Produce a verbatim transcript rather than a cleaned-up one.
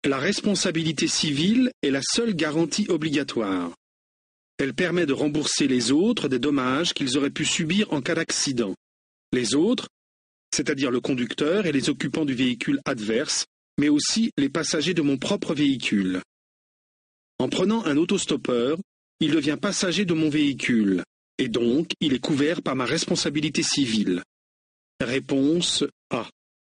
La responsabilité civile est la seule garantie obligatoire. Elle permet de rembourser les autres des dommages qu'ils auraient pu subir en cas d'accident. Les autres, c'est-à-dire le conducteur et les occupants du véhicule adverse, mais aussi les passagers de mon propre véhicule. En prenant un autostoppeur, il devient passager de mon véhicule, et donc il est couvert par ma responsabilité civile. Réponse A.